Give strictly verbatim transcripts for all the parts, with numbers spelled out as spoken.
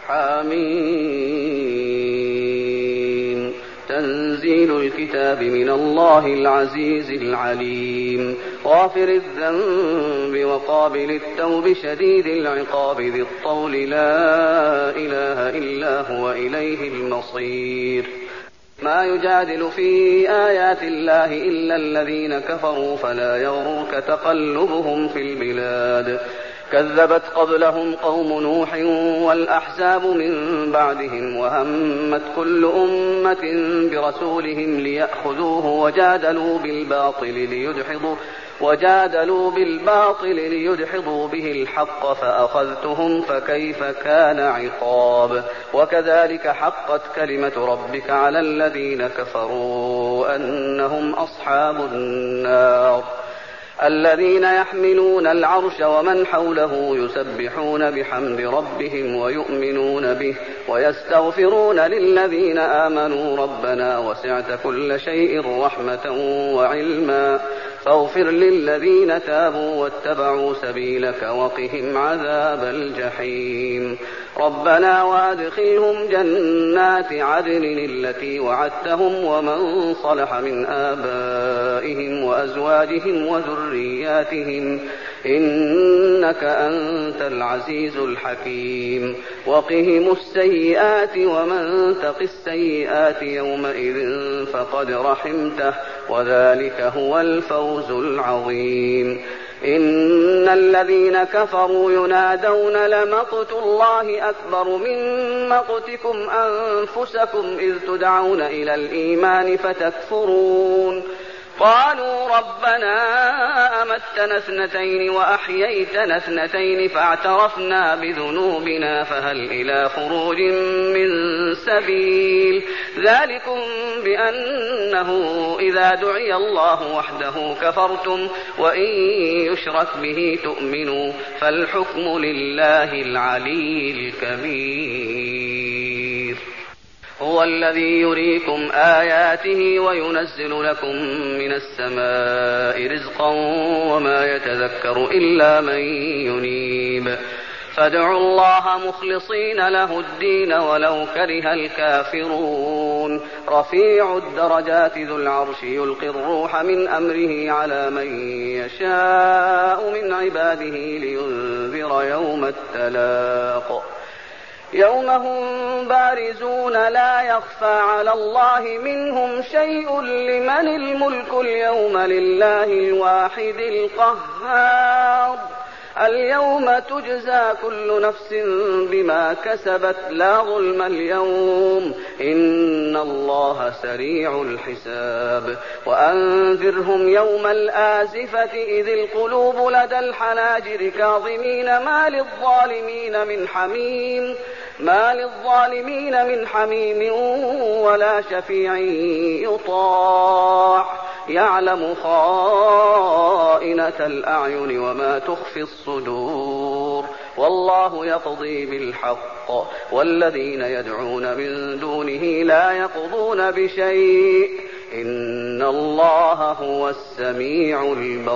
حميم تنزيل الكتاب من الله العزيز العليم غافر الذنب وقابل التوب شديد العقاب ذي الطول لا إله إلا هو إليه المصير ما يجادل في آيات الله إلا الذين كفروا فلا يغررك تقلبهم في البلاد كذبت قبلهم قوم نوح والأحزاب من بعدهم وهمت كل أمة برسولهم ليأخذوه وجادلوا بالباطل ليدحضوا وجادلوا بالباطل ليدحضوا به الحق فأخذتهم فكيف كان عقاب وكذلك حقت كلمة ربك على الذين كفروا أنهم أصحاب النار الذين يحملون العرش ومن حوله يسبحون بحمد ربهم ويؤمنون به ويستغفرون للذين آمنوا ربنا وسعت كل شيء رحمة وعلما فاغفر للذين تابوا واتبعوا سبيلك وقهم عذاب الجحيم ربنا وادخلهم جنات عدن التي وعدتهم ومن صلح من آبائهم وأزواجهم وذرياتهم إنك أنت العزيز الحكيم وقهم السيئات ومن تق السيئات يومئذ فقد رحمته وذلك هو الفوز العظيم إن الذين كفروا ينادون لمقت الله أكبر من مقتكم أنفسكم إذ تدعون إلى الإيمان فتكفرون قالوا ربنا أمتنا اثنتين وأحييتنا اثنتين فاعترفنا بذنوبنا فهل إلى خروج من سبيل ذلكم بأنه إذا دعي الله وحده كفرتم وإن يشرك به تؤمنوا فالحكم لله العلي الكبير هو الذي يريكم آياته وينزل لكم من السماء رزقا وما يتذكر إلا من ينيب فادعوا الله مخلصين له الدين ولو كره الكافرون رفيع الدرجات ذو العرش يلقي الروح من أمره على من يشاء من عباده لينذر يوم التلاق يوم هم بارزون لا يخفى على الله منهم شيء لمن الملك اليوم لله الواحد القهار اليوم تجزى كل نفس بما كسبت لا ظلم اليوم إن الله سريع الحساب وأنذرهم يوم الآزفة إذ القلوب لدى الحناجر كاظمين ما للظالمين من حميم ما للظالمين من حميم ولا شفيع يطاع يعلم خائنة الأعين وما تخفي الصدور والله يقضي بالحق والذين يدعون من دونه لا يقضون بشيء إن الله هو السميع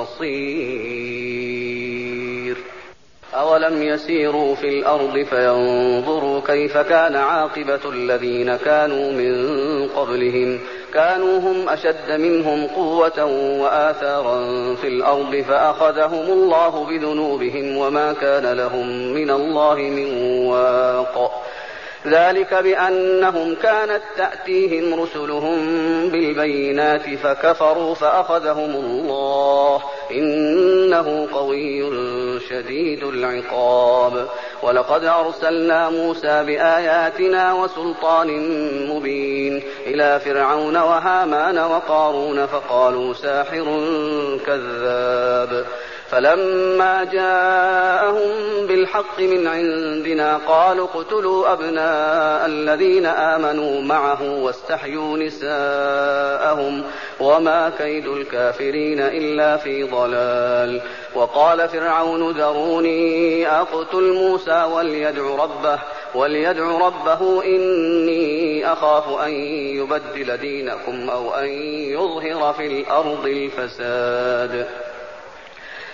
البصير أولم يسيروا في الأرض فينظروا كيف كان عاقبة الذين كانوا من قبلهم كانوا هم أشد منهم قوة وآثارا في الأرض فأخذهم الله بذنوبهم وما كان لهم من الله من واق ذلك بأنهم كانت تأتيهم رسلهم بالبينات فكفروا فأخذهم الله إنه قوي شديد العقاب ولقد أرسلنا موسى بآياتنا وسلطان مبين إلى فرعون وهامان وقارون فقالوا ساحر كذاب فلما جاءهم بالحق من عندنا قالوا اقتلوا أبناء الذين آمنوا معه واستحيوا نساءهم وما كيد الكافرين إلا في ضلال وقال فرعون ذروني أقتل موسى وليدع ربه وليدع ربه إني أخاف أن يبدل دينكم أو أن يظهر في الأرض الفساد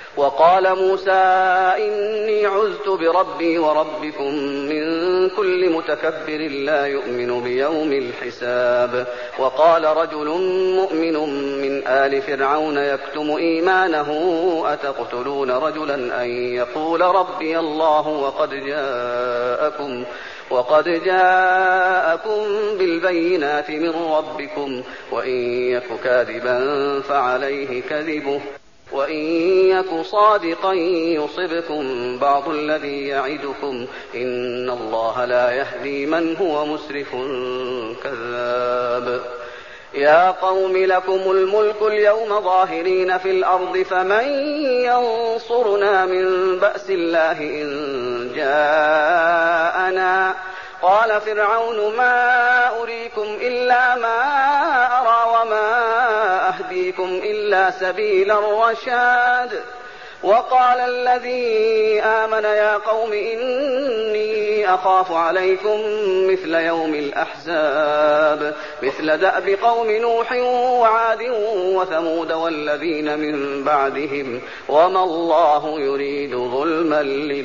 وقال موسى إني عذت بربي وربكم من كل متكبر لا يؤمن بيوم الحساب. وقال رجل مؤمن من آل فرعون يكتم إيمانه أتقتلون رجلا أن يقول ربي الله وقد جاءكم وقد جاءكم بالبينات من ربكم وإن يك كاذبا فعليه كذبه وإن يك صادقا يصبكم بعض الذي يعدكم إن الله لا يهدي من هو مسرف كذاب. يا قوم لكم الملك اليوم ظاهرين في الأرض فمن ينصرنا من بأس الله إن جاءنا. قال فرعون ما أريكم إلا ما أرى وما أهديكم إلا سبيل الرشاد. وقال الذي آمن يا قوم إني أخاف عليكم مثل يوم الأحزاب مثل دأب قوم نوح وعاد وثمود والذين من بعدهم وما الله يريد ظلما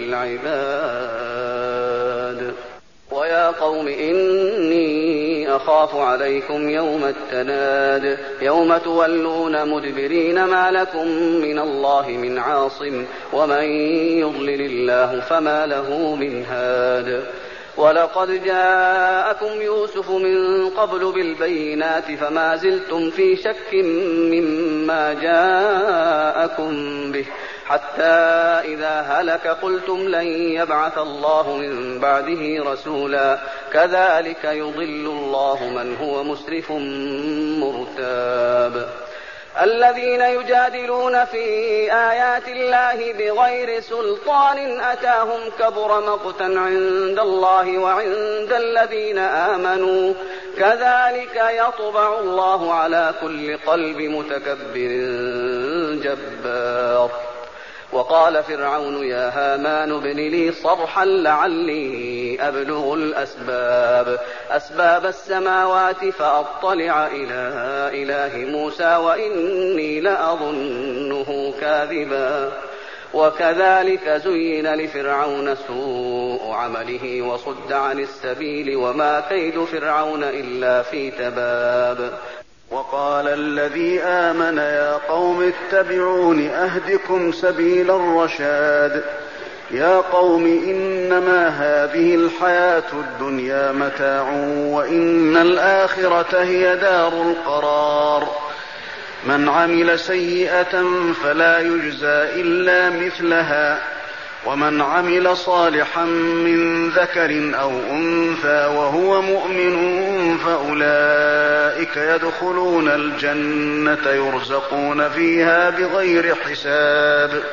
للعباد. ويا قوم إني أخاف عليكم يوم التناد يوم تولون مدبرين ما لكم من الله من عاصم ومن يضلل الله فما له من هاد. ولقد جاءكم يوسف من قبل بالبينات فما زلتم في شك مما جاءكم به حتى إذا هلك قلتم لن يبعث الله من بعده رسولا كذلك يضل الله من هو مسرف مرتاب. الذين يجادلون في آيات الله بغير سلطان أتاهم كبر مقتا عند الله وعند الذين آمنوا كذلك يطبع الله على كل قلب متكبر جبار. وقال فرعون يا هامان ابن لي صرحا لعلي أبلغ الأسباب أسباب السماوات فأطلع إلى إله موسى وإني لأظنه كاذبا. وكذلك زين لفرعون سوء عمله وصد عن السبيل وما كيد فرعون إلا في تباب. وقال الذي آمن يا قوم اتبعون أهدكم سبيل الرشاد. يا قوم إنما هذه الحياة الدنيا متاع وإن الآخرة هي دار القرار. من عمل سيئة فلا يجزى إلا مثلها ومن عمل صالحا من ذكر أو أنثى وهو مؤمن فأولئك يدخلون الجنة يرزقون فيها بغير حساب.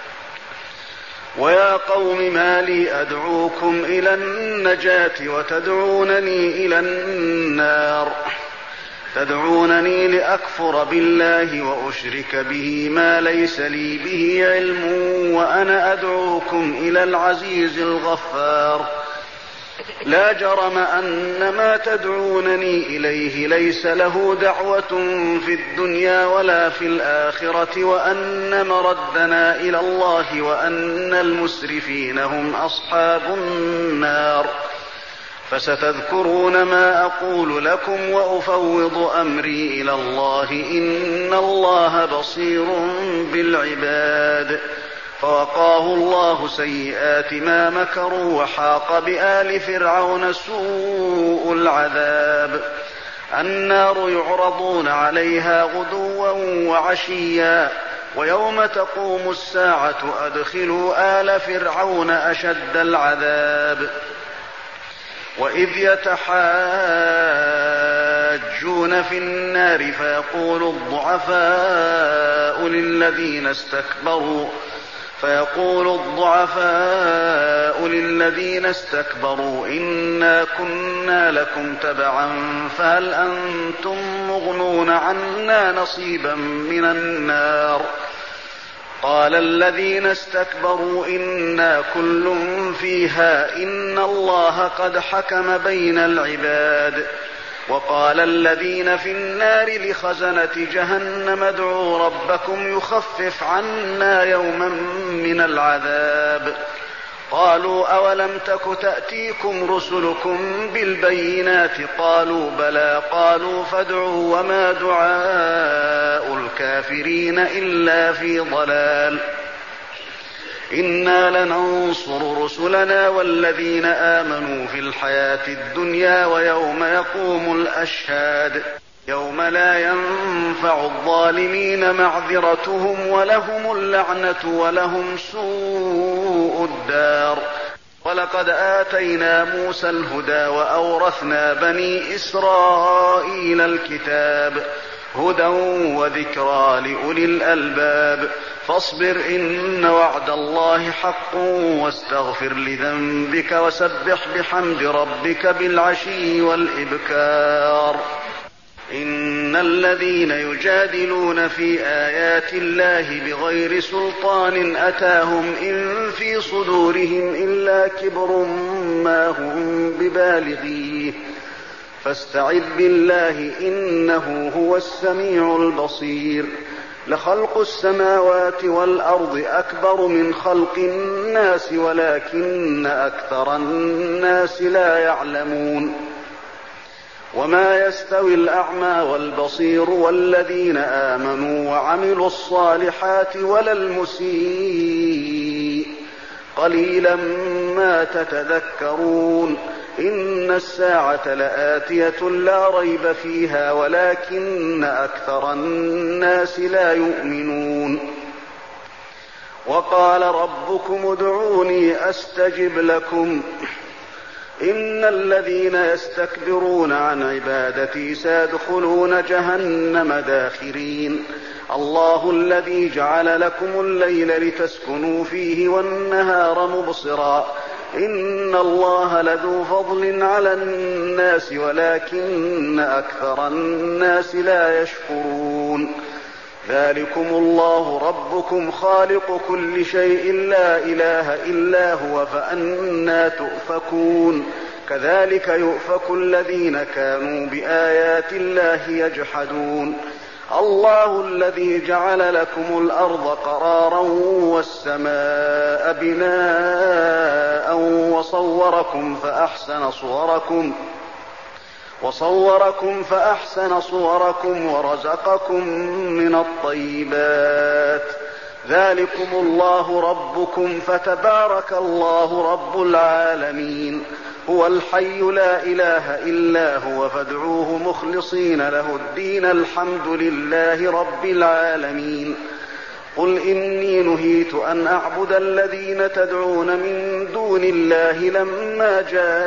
ويا قوم ما لي أدعوكم إلى النجاة وتدعونني إلى النار تدعونني لأكفر بالله وأشرك به ما ليس لي به علم وأنا أدعوكم إلى العزيز الغفار. لا جرم أن ما تدعونني إليه ليس له دعوة في الدنيا ولا في الآخرة وأن مردنا إلى الله وأن المسرفين هم أصحاب النار. فستذكرون ما أقول لكم وأفوض أمري إلى الله إن الله بصير بالعباد. فوقاه الله سيئات ما مكروا وحاق بآل فرعون سوء العذاب. النار يعرضون عليها غدوا وعشيا ويوم تقوم الساعة أدخلوا آل فرعون أشد العذاب. وإذ يتحاجون في النار فيقول الضعفاء للذين استكبروا فيقول الضعفاء للذين استكبروا إنا كنا لكم تبعا فهل أنتم مغنون عنا نصيبا من النار. قال الذين استكبروا إنا كل فيها إن الله قد حكم بين العباد. وقال الذين في النار لخزنة جهنم ادعوا ربكم يخفف عنا يوما من العذاب قالوا أولم تك تأتيكم رسلكم بالبينات قالوا بلى قالوا فادعوا وما دعاء الكافرين إلا في ضلال إنا لننصر رسلنا والذين آمنوا في الحياة الدنيا ويوم يقوم الأشهاد يوم لا ينفع الظالمين معذرتهم ولهم اللعنة ولهم سوء الدار ولقد آتينا موسى الهدى وأورثنا بني إسرائيل الكتاب هدى وذكرى لأولي الألباب فاصبر إن وعد الله حق واستغفر لذنبك وسبح بحمد ربك بالعشي والإبكار إن الذين يجادلون في آيات الله بغير سلطان أتاهم إن في صدورهم إلا كبر ما هم ببالغيه فاستعذ بالله إنه هو السميع البصير لخلق السماوات والأرض أكبر من خلق الناس ولكن أكثر الناس لا يعلمون وما يستوي الأعمى والبصير والذين آمنوا وعملوا الصالحات ولا المسيء قليلا ما تتذكرون إن الساعة لآتية لا ريب فيها ولكن أكثر الناس لا يؤمنون وقال ربكم ادعوني أستجب لكم إن الذين يستكبرون عن عبادتي سيدخلون جهنم داخرين الله الذي جعل لكم الليل لتسكنوا فيه والنهار مبصرا إن الله لذو فضل على الناس ولكن أكثر الناس لا يشكرون ذلكم الله ربكم خالق كل شيء لا إله إلا هو فأنى تؤفكون كذلك يؤفك الذين كانوا بآيات الله يجحدون الله الذي جعل لكم الأرض قرارا والسماء بناء وصوركم فأحسن صوركم وصوركم فأحسن صوركم ورزقكم من الطيبات ذلكم الله ربكم فتبارك الله رب العالمين هو الحي لا إله إلا هو فادعوه مخلصين له الدين الحمد لله رب العالمين قل إني نهيت أن أعبد الذين تدعون من دون الله لما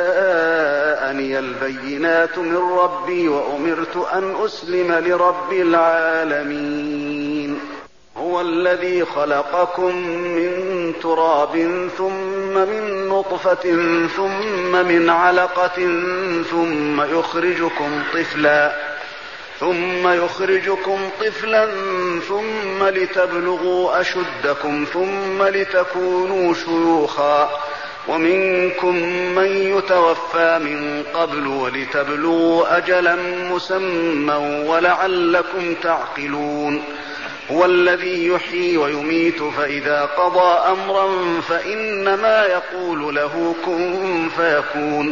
جاءني البينات من ربي وأمرت أن أسلم لرب العالمين هو الذي خلقكم من تراب ثم من نطفة ثم من علقة ثم يخرجكم طفلا ثم يخرجكم طفلا ثم لتبلغوا أشدكم ثم لتكونوا شيوخا ومنكم من يتوفى من قبل ولتبلغوا أجلا مسمى ولعلكم تعقلون هو الذي يحيي ويميت فإذا قضى أمرا فإنما يقول له كن فيكون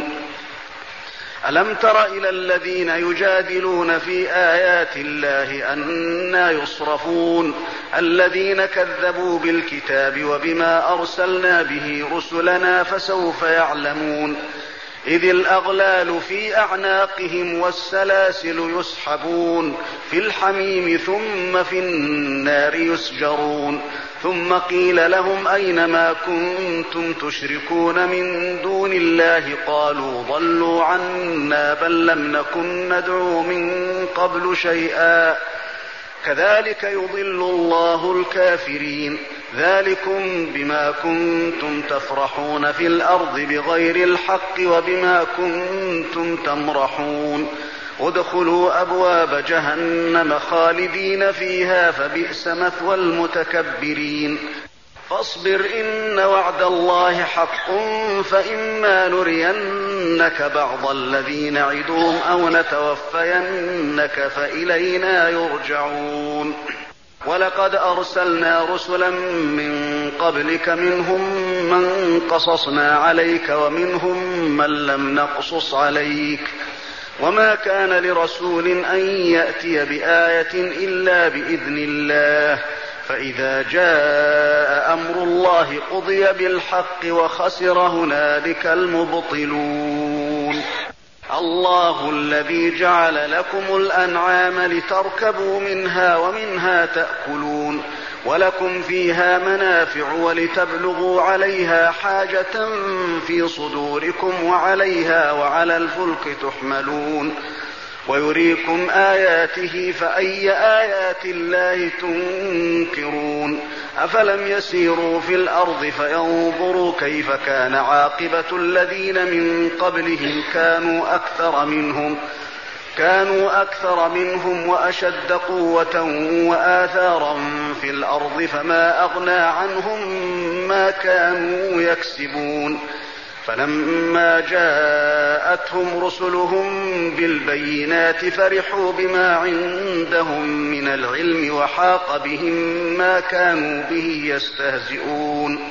ألم تر إلى الذين يجادلون في آيات الله أنى يصرفون الذين كذبوا بالكتاب وبما أرسلنا به رسلنا فسوف يعلمون إذ الأغلال في أعناقهم والسلاسل يسحبون في الحميم ثم في النار يسجرون ثم قيل لهم أين ما كنتم تشركون من دون الله قالوا ضلوا عنا بل لم نكن ندعو من قبل شيئا كذلك يضل الله الكافرين ذلكم بما كنتم تفرحون في الأرض بغير الحق وبما كنتم تمرحون ادخلوا أبواب جهنم خالدين فيها فبئس مثوى المتكبرين فاصبر إن وعد الله حق فإما نرينك بعض الذي نعدهم أو نتوفينك فإلينا يرجعون ولقد أرسلنا رسلا من قبلك منهم من قصصنا عليك ومنهم من لم نقصص عليك وما كان لرسول أن يأتي بآية إلا بإذن الله فإذا جاء أمر الله قضي بالحق وخسر هنالك المبطلون الله الذي جعل لكم الأنعام لتركبوا منها ومنها تأكلون ولكم فيها منافع ولتبلغوا عليها حاجة في صدوركم وعليها وعلى الفلك تحملون ويريكم آياته فأي آيات الله تنكرون أفلم يسيروا في الأرض فينظروا كيف كان عاقبة الذين من قبلهم كانوا أكثر منهم كانوا أكثر منهم وأشد قوة وآثارا في الأرض فما أغنى عنهم ما كانوا يكسبون فلما جاءتهم رسلهم بالبينات فرحوا بما عندهم من العلم وحاق بهم ما كانوا به يستهزئون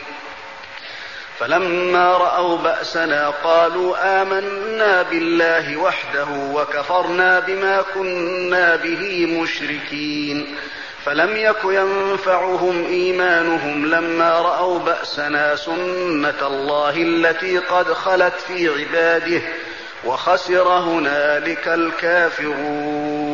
فلما رأوا بأسنا قالوا آمنا بالله وحده وكفرنا بما كنا به مشركين فلم يك ينفعهم إيمانهم لما رأوا بأسنا سنة الله التي قد خلت في عباده وخسر هنالك الكافرون